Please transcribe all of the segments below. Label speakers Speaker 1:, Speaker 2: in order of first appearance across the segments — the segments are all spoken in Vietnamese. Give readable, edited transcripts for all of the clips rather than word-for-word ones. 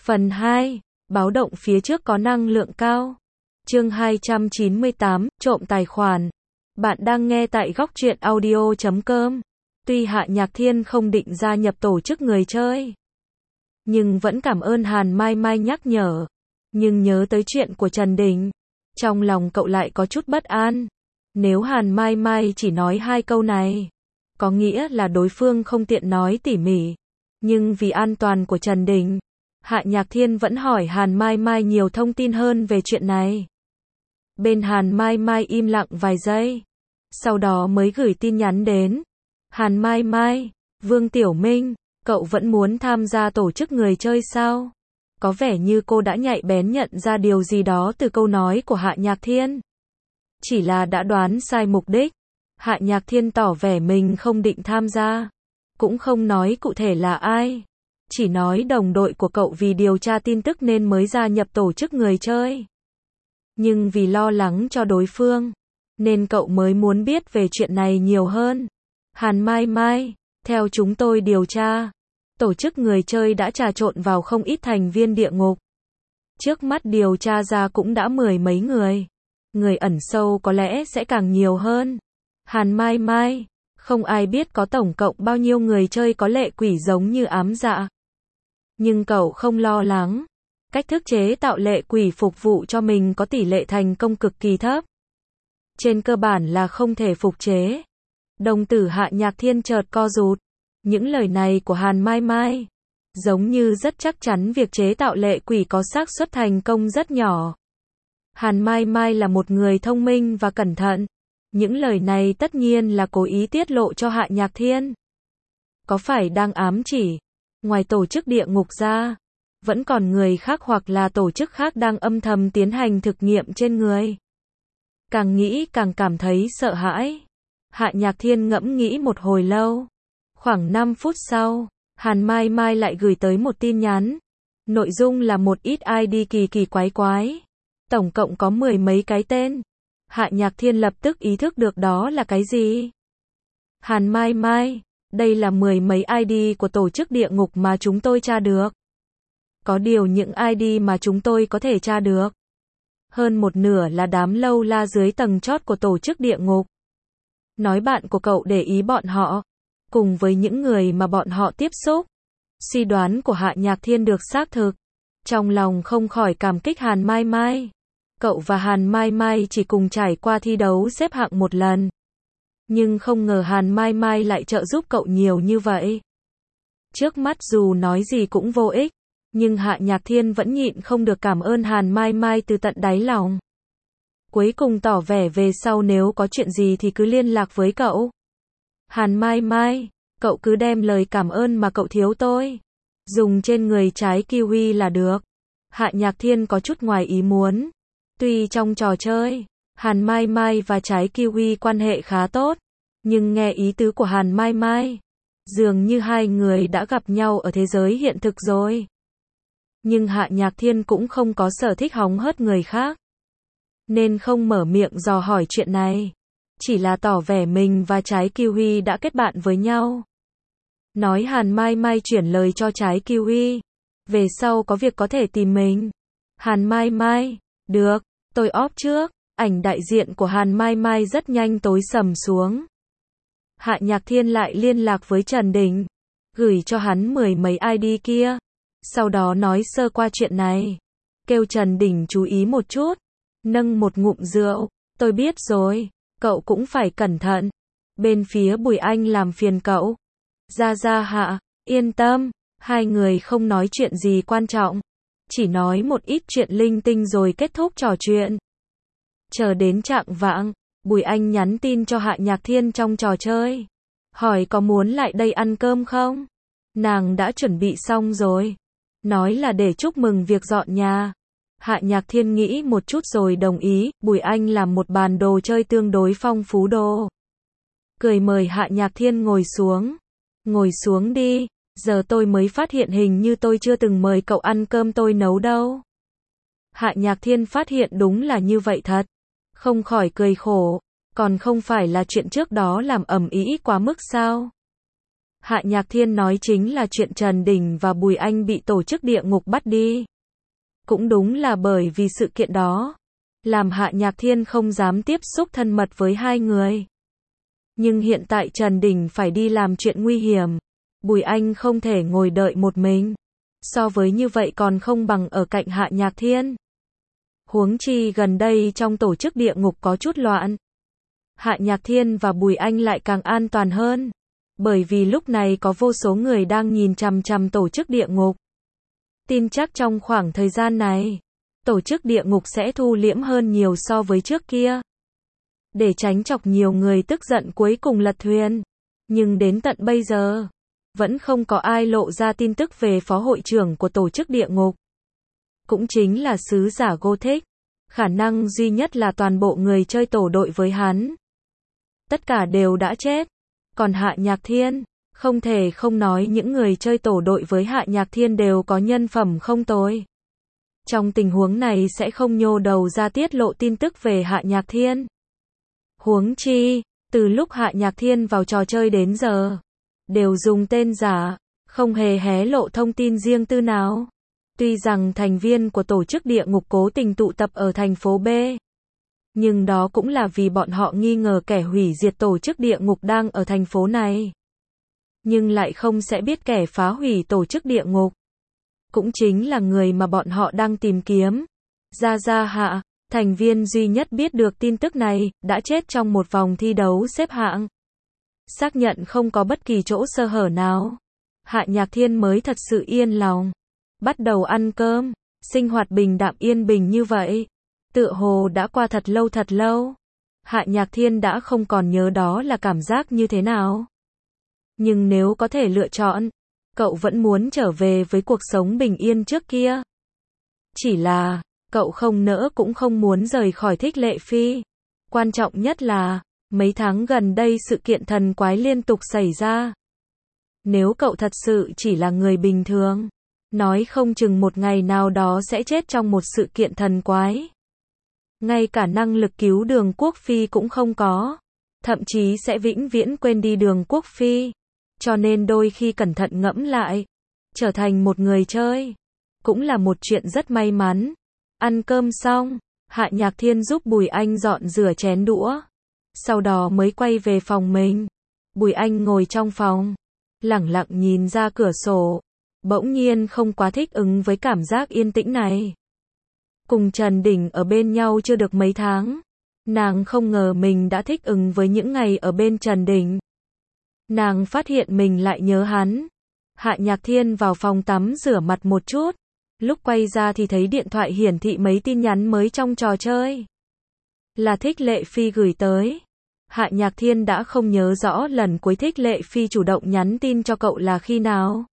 Speaker 1: Phần 2. Báo động phía trước có năng lượng cao. Chương 298, trộm tài khoản. Bạn đang nghe tại góc truyện audio.com. Tuy Hạ Nhạc Thiên không định gia nhập tổ chức người chơi, nhưng vẫn cảm ơn Hàn Mai Mai nhắc nhở. Nhưng nhớ tới chuyện của Trần Đình, trong lòng cậu lại có chút bất an. Nếu Hàn Mai Mai chỉ nói 2 câu này, có nghĩa là đối phương không tiện nói tỉ mỉ. Nhưng vì an toàn của Trần Đình, Hạ Nhạc Thiên vẫn hỏi Hàn Mai Mai nhiều thông tin hơn về chuyện này. Bên Hàn Mai Mai im lặng vài giây, sau đó mới gửi tin nhắn đến. Hàn Mai Mai, Vương Tiểu Minh, cậu vẫn muốn tham gia tổ chức người chơi sao? Có vẻ như cô đã nhạy bén nhận ra điều gì đó từ câu nói của Hạ Nhạc Thiên. Chỉ là đã đoán sai mục đích. Hạ Nhạc Thiên tỏ vẻ mình không định tham gia, cũng không nói cụ thể là ai. Chỉ nói đồng đội của cậu vì điều tra tin tức nên mới gia nhập tổ chức người chơi. Nhưng vì lo lắng cho đối phương, nên cậu mới muốn biết về chuyện này nhiều hơn. Hàn Mai Mai, theo chúng tôi điều tra, tổ chức người chơi đã trà trộn vào không ít thành viên địa ngục. Trước mắt điều tra ra cũng đã 10 mấy người. Người ẩn sâu có lẽ sẽ càng nhiều hơn. Hàn Mai Mai, không ai biết có tổng cộng bao nhiêu người chơi có lệ quỷ giống như ám dạ. Nhưng cậu không lo lắng. Cách thức chế tạo lệ quỷ phục vụ cho mình có tỷ lệ thành công cực kỳ thấp. Trên cơ bản là không thể phục chế. Đồng tử Hạ Nhạc Thiên chợt co rụt. Những lời này của Hàn Mai Mai giống như rất chắc chắn việc chế tạo lệ quỷ có xác suất thành công rất nhỏ. Hàn Mai Mai là một người thông minh và cẩn thận. Những lời này tất nhiên là cố ý tiết lộ cho Hạ Nhạc Thiên. Có phải đang ám chỉ, ngoài tổ chức địa ngục ra, vẫn còn người khác hoặc là tổ chức khác đang âm thầm tiến hành thực nghiệm trên người? Càng nghĩ càng cảm thấy sợ hãi. Hạ Nhạc Thiên ngẫm nghĩ một hồi lâu. Khoảng 5 phút sau, Hàn Mai Mai lại gửi tới một tin nhắn. Nội dung là một ít ID kỳ kỳ quái quái. Tổng cộng có 10 mấy cái tên. Hạ Nhạc Thiên lập tức ý thức được đó là cái gì. Hàn Mai Mai, đây là 10 mấy ID của tổ chức địa ngục mà chúng tôi tra được. Có điều những ID mà chúng tôi có thể tra được, hơn một nửa là đám lâu la dưới tầng chót của tổ chức địa ngục. Nói bạn của cậu để ý bọn họ, cùng với những người mà bọn họ tiếp xúc. Suy đoán của Hạ Nhạc Thiên được xác thực. Trong lòng không khỏi cảm kích Hàn Mai Mai. Cậu và Hàn Mai Mai chỉ cùng trải qua thi đấu xếp hạng một lần. Nhưng không ngờ Hàn Mai Mai lại trợ giúp cậu nhiều như vậy. Trước mắt dù nói gì cũng vô ích, nhưng Hạ Nhạc Thiên vẫn nhịn không được cảm ơn Hàn Mai Mai từ tận đáy lòng. Cuối cùng tỏ vẻ về sau nếu có chuyện gì thì cứ liên lạc với cậu. Hàn Mai Mai, cậu cứ đem lời cảm ơn mà cậu thiếu tôi, dùng trên người trái kiwi là được. Hạ Nhạc Thiên có chút ngoài ý muốn. Tuy trong trò chơi, Hàn Mai Mai và trái kiwi quan hệ khá tốt, nhưng nghe ý tứ của Hàn Mai Mai, dường như hai người đã gặp nhau ở thế giới hiện thực rồi. Nhưng Hạ Nhạc Thiên cũng không có sở thích hóng hớt người khác, nên không mở miệng dò hỏi chuyện này. Chỉ là tỏ vẻ mình và trái kiwi đã kết bạn với nhau. Nói Hàn Mai Mai chuyển lời cho trái kiwi, về sau có việc có thể tìm mình. Hàn Mai Mai, được, tôi off trước. Ảnh đại diện của Hàn Mai Mai rất nhanh tối sầm xuống. Hạ Nhạc Thiên lại liên lạc với Trần Đình, gửi cho hắn 10 mấy ID kia. Sau đó nói sơ qua chuyện này, kêu Trần Đình chú ý một chút. Nâng một ngụm rượu, tôi biết rồi, cậu cũng phải cẩn thận. Bên phía Bùi Anh làm phiền cậu. Ra Hạ, yên tâm, hai người không nói chuyện gì quan trọng, chỉ nói một ít chuyện linh tinh rồi kết thúc trò chuyện. Chờ đến chạng vạng, Bùi Anh nhắn tin cho Hạ Nhạc Thiên trong trò chơi, hỏi có muốn lại đây ăn cơm không? Nàng đã chuẩn bị xong rồi, nói là để chúc mừng việc dọn nhà. Hạ Nhạc Thiên nghĩ một chút rồi đồng ý. Bùi Anh làm một bàn đồ chơi tương đối phong phú đồ. Cười mời Hạ Nhạc Thiên ngồi xuống. Ngồi xuống đi, giờ tôi mới phát hiện hình như tôi chưa từng mời cậu ăn cơm tôi nấu đâu. Hạ Nhạc Thiên phát hiện đúng là như vậy thật. Không khỏi cười khổ, còn không phải là chuyện trước đó làm ầm ĩ quá mức sao? Hạ Nhạc Thiên nói chính là chuyện Trần Đình và Bùi Anh bị tổ chức địa ngục bắt đi. Cũng đúng là bởi vì sự kiện đó, làm Hạ Nhạc Thiên không dám tiếp xúc thân mật với hai người. Nhưng hiện tại Trần Đình phải đi làm chuyện nguy hiểm, Bùi Anh không thể ngồi đợi một mình. So với như vậy còn không bằng ở cạnh Hạ Nhạc Thiên. Huống chi gần đây trong tổ chức địa ngục có chút loạn. Hạ Nhạc Thiên và Bùi Anh lại càng an toàn hơn. Bởi vì lúc này có vô số người đang nhìn chằm chằm tổ chức địa ngục. Tin chắc trong khoảng thời gian này, tổ chức địa ngục sẽ thu liễm hơn nhiều so với trước kia. Để tránh chọc nhiều người tức giận cuối cùng lật thuyền. Nhưng đến tận bây giờ, vẫn không có ai lộ ra tin tức về phó hội trưởng của tổ chức địa ngục. Cũng chính là sứ giả Gothic. Khả năng duy nhất là toàn bộ người chơi tổ đội với hắn. Tất cả đều đã chết. Còn Hạ Nhạc Thiên, không thể không nói những người chơi tổ đội với Hạ Nhạc Thiên đều có nhân phẩm không tồi. Trong tình huống này sẽ không nhô đầu ra tiết lộ tin tức về Hạ Nhạc Thiên. Huống chi, từ lúc Hạ Nhạc Thiên vào trò chơi đến giờ, đều dùng tên giả, không hề hé lộ thông tin riêng tư nào. Tuy rằng thành viên của tổ chức địa ngục cố tình tụ tập ở thành phố B, nhưng đó cũng là vì bọn họ nghi ngờ kẻ hủy diệt tổ chức địa ngục đang ở thành phố này. Nhưng lại không sẽ biết kẻ phá hủy tổ chức địa ngục cũng chính là người mà bọn họ đang tìm kiếm. Gia Hạ, thành viên duy nhất biết được tin tức này, đã chết trong một vòng thi đấu xếp hạng. Xác nhận không có bất kỳ chỗ sơ hở nào, Hạ Nhạc Thiên mới thật sự yên lòng. Bắt đầu ăn cơm, sinh hoạt bình đạm yên bình như vậy. Tựa hồ đã qua thật lâu. Hạ Nhạc Thiên đã không còn nhớ đó là cảm giác như thế nào. Nhưng nếu có thể lựa chọn, cậu vẫn muốn trở về với cuộc sống bình yên trước kia. Chỉ là, cậu không nỡ cũng không muốn rời khỏi Thích Lệ Phi. Quan trọng nhất là, mấy tháng gần đây sự kiện thần quái liên tục xảy ra. Nếu cậu thật sự chỉ là người bình thường, nói không chừng một ngày nào đó sẽ chết trong một sự kiện thần quái. Ngay cả năng lực cứu Đường Quốc Phi cũng không có. Thậm chí sẽ vĩnh viễn quên đi Đường Quốc Phi. Cho nên đôi khi cẩn thận ngẫm lại, trở thành một người chơi, cũng là một chuyện rất may mắn. Ăn cơm xong, Hạ Nhạc Thiên giúp Bùi Anh dọn rửa chén đũa. Sau đó mới quay về phòng mình. Bùi Anh ngồi trong phòng, lẳng lặng nhìn ra cửa sổ. Bỗng nhiên không quá thích ứng với cảm giác yên tĩnh này. Cùng Trần Đình ở bên nhau chưa được mấy tháng. Nàng không ngờ mình đã thích ứng với những ngày ở bên Trần Đình. Nàng phát hiện mình lại nhớ hắn. Hạ Nhạc Thiên vào phòng tắm rửa mặt một chút. Lúc quay ra thì thấy điện thoại hiển thị mấy tin nhắn mới trong trò chơi. Là Thích Lệ Phi gửi tới. Hạ Nhạc Thiên đã không nhớ rõ lần cuối Thích Lệ Phi chủ động nhắn tin cho cậu là khi nào.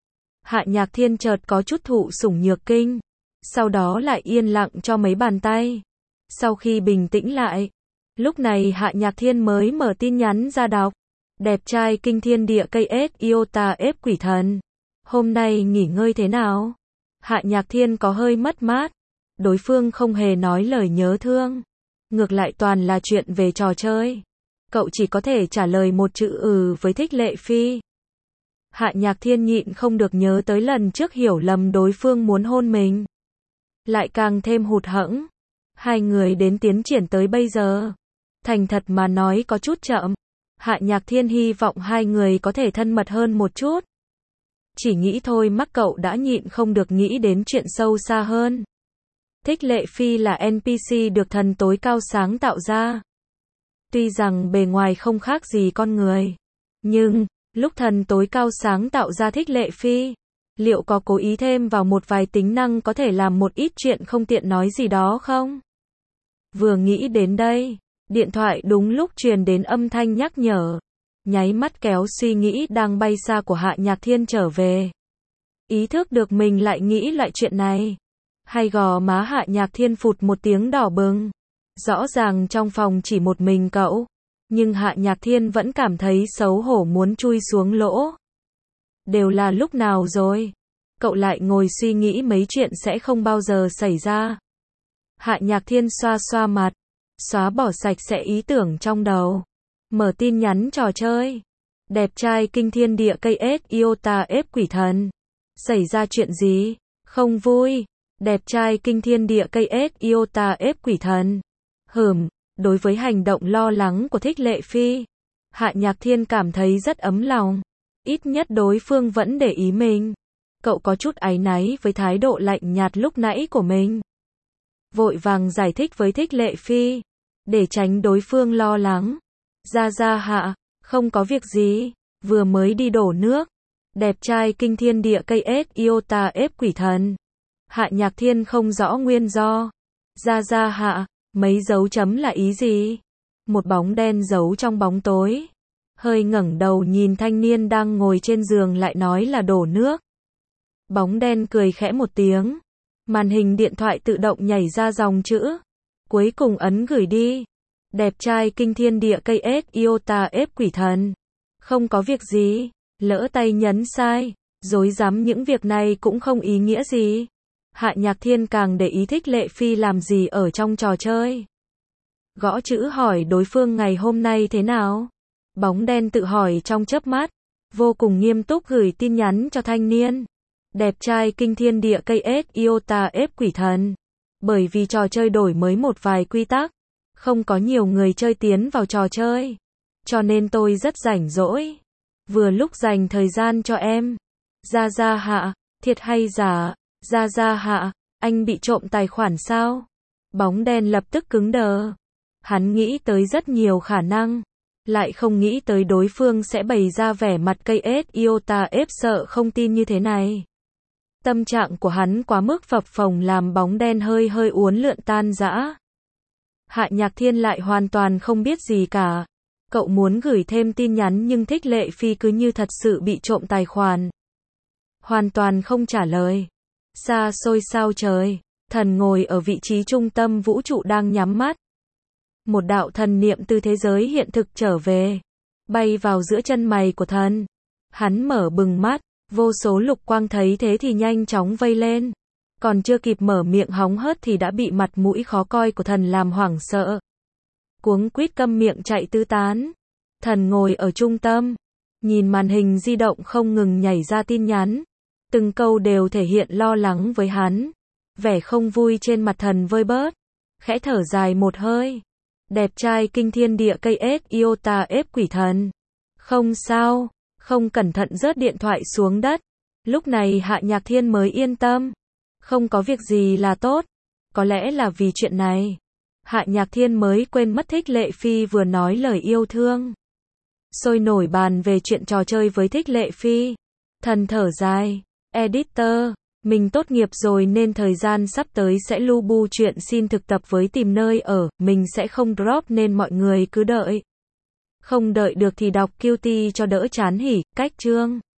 Speaker 1: Hạ Nhạc Thiên chợt có chút thụ sủng nhược kinh. Sau đó lại yên lặng cho mấy bàn tay. Sau khi bình tĩnh lại, lúc này Hạ Nhạc Thiên mới mở tin nhắn ra đọc. Đẹp trai kinh thiên địa KS Iota ép quỷ thần. Hôm nay nghỉ ngơi thế nào? Hạ Nhạc Thiên có hơi mất mát. Đối phương không hề nói lời nhớ thương. Ngược lại toàn là chuyện về trò chơi. Cậu chỉ có thể trả lời một chữ với Thích Lệ Phi. Hạ Nhạc Thiên nhịn không được nhớ tới lần trước hiểu lầm đối phương muốn hôn mình. Lại càng thêm hụt hẫng. Hai người đến tiến triển tới bây giờ. Thành thật mà nói có chút chậm. Hạ Nhạc Thiên hy vọng hai người có thể thân mật hơn một chút. Chỉ nghĩ thôi mắc cậu đã nhịn không được nghĩ đến chuyện sâu xa hơn. Thích Lệ Phi là NPC được thần tối cao sáng tạo ra. Tuy rằng bề ngoài không khác gì con người. Nhưng, lúc thần tối cao sáng tạo ra Thích Lệ Phi, liệu có cố ý thêm vào một vài tính năng có thể làm một ít chuyện không tiện nói gì đó không? Vừa nghĩ đến đây, điện thoại đúng lúc truyền đến âm thanh nhắc nhở. Nháy mắt kéo suy nghĩ đang bay xa của Hạ Nhạc Thiên trở về. Ý thức được mình lại nghĩ lại chuyện này. Hay gò má Hạ Nhạc Thiên phụt một tiếng đỏ bừng. Rõ ràng trong phòng chỉ một mình cậu. Nhưng Hạ Nhạc Thiên vẫn cảm thấy xấu hổ muốn chui xuống lỗ. Đều là lúc nào rồi? Cậu lại ngồi suy nghĩ mấy chuyện sẽ không bao giờ xảy ra. Hạ Nhạc Thiên xoa xoa mặt. Xóa bỏ sạch sẽ ý tưởng trong đầu. Mở tin nhắn trò chơi. Đẹp trai kinh thiên địa KS Iota ép quỷ thần. Xảy ra chuyện gì? Không vui. Đẹp trai kinh thiên địa KS Iota ép quỷ thần. Đối với hành động lo lắng của Thích Lệ Phi, Hạ Nhạc Thiên cảm thấy rất ấm lòng. Ít nhất đối phương vẫn để ý mình. Cậu có chút áy náy với thái độ lạnh nhạt lúc nãy của mình. Vội vàng giải thích với Thích Lệ Phi, để tránh đối phương lo lắng. Ra Hạ, không có việc gì, vừa mới đi đổ nước. Đẹp trai kinh thiên địa KS Iota ép quỷ thần. Hạ Nhạc Thiên không rõ nguyên do. Ra Hạ, mấy dấu chấm là ý gì? Một bóng đen giấu trong bóng tối. Hơi ngẩng đầu nhìn thanh niên đang ngồi trên giường lại nói là đổ nước. Bóng đen cười khẽ một tiếng. Màn hình điện thoại tự động nhảy ra dòng chữ. Cuối cùng ấn gửi đi. Đẹp trai kinh thiên địa KS Iota ép quỷ thần. Không có việc gì. Lỡ tay nhấn sai. Dối dám những việc này cũng không ý nghĩa gì. Hạ Nhạc Thiên càng để ý Thích Lệ Phi làm gì ở trong trò chơi. Gõ chữ hỏi đối phương ngày hôm nay thế nào. Bóng đen tự hỏi trong chớp mắt. Vô cùng nghiêm túc gửi tin nhắn cho thanh niên. Đẹp trai kinh thiên địa KS Iota ép quỷ thần. Bởi vì trò chơi đổi mới một vài quy tắc. Không có nhiều người chơi tiến vào trò chơi. Cho nên tôi rất rảnh rỗi. Vừa lúc dành thời gian cho em. Ra Hạ, thiệt hay giả? Ra Hạ, anh bị trộm tài khoản sao? Bóng đen lập tức cứng đờ. Hắn nghĩ tới rất nhiều khả năng. Lại không nghĩ tới đối phương sẽ bày ra vẻ mặt KS Iota ép sợ không tin như thế này. Tâm trạng của hắn quá mức phập phồng làm bóng đen hơi uốn lượn tan rã. Hạ Nhạc Thiên lại hoàn toàn không biết gì cả. Cậu muốn gửi thêm tin nhắn nhưng Thích Lệ Phi cứ như thật sự bị trộm tài khoản. Hoàn toàn không trả lời. Xa xôi sao trời. Thần ngồi ở vị trí trung tâm vũ trụ đang nhắm mắt. Một đạo thần niệm từ thế giới hiện thực trở về. Bay vào giữa chân mày của thần. Hắn mở bừng mắt. Vô số lục quang thấy thế thì nhanh chóng vây lên. Còn chưa kịp mở miệng hóng hớt thì đã bị mặt mũi khó coi của thần làm hoảng sợ. Cuống quýt câm miệng chạy tứ tán. Thần ngồi ở trung tâm. Nhìn màn hình di động không ngừng nhảy ra tin nhắn. Từng câu đều thể hiện lo lắng với hắn. Vẻ không vui trên mặt thần vơi bớt. Khẽ thở dài một hơi. Đẹp trai kinh thiên địa KS Iota ép quỷ thần. Không sao. Không cẩn thận rớt điện thoại xuống đất. Lúc này Hạ Nhạc Thiên mới yên tâm. Không có việc gì là tốt. Có lẽ là vì chuyện này. Hạ Nhạc Thiên mới quên mất Thích Lệ Phi vừa nói lời yêu thương. Sôi nổi bàn về chuyện trò chơi với Thích Lệ Phi. Thần thở dài. Editor, mình tốt nghiệp rồi nên thời gian sắp tới sẽ lu bu chuyện xin thực tập với tìm nơi ở. Mình sẽ không drop nên mọi người cứ đợi. Không đợi được thì đọc QT cho đỡ chán hỉ. Cách chương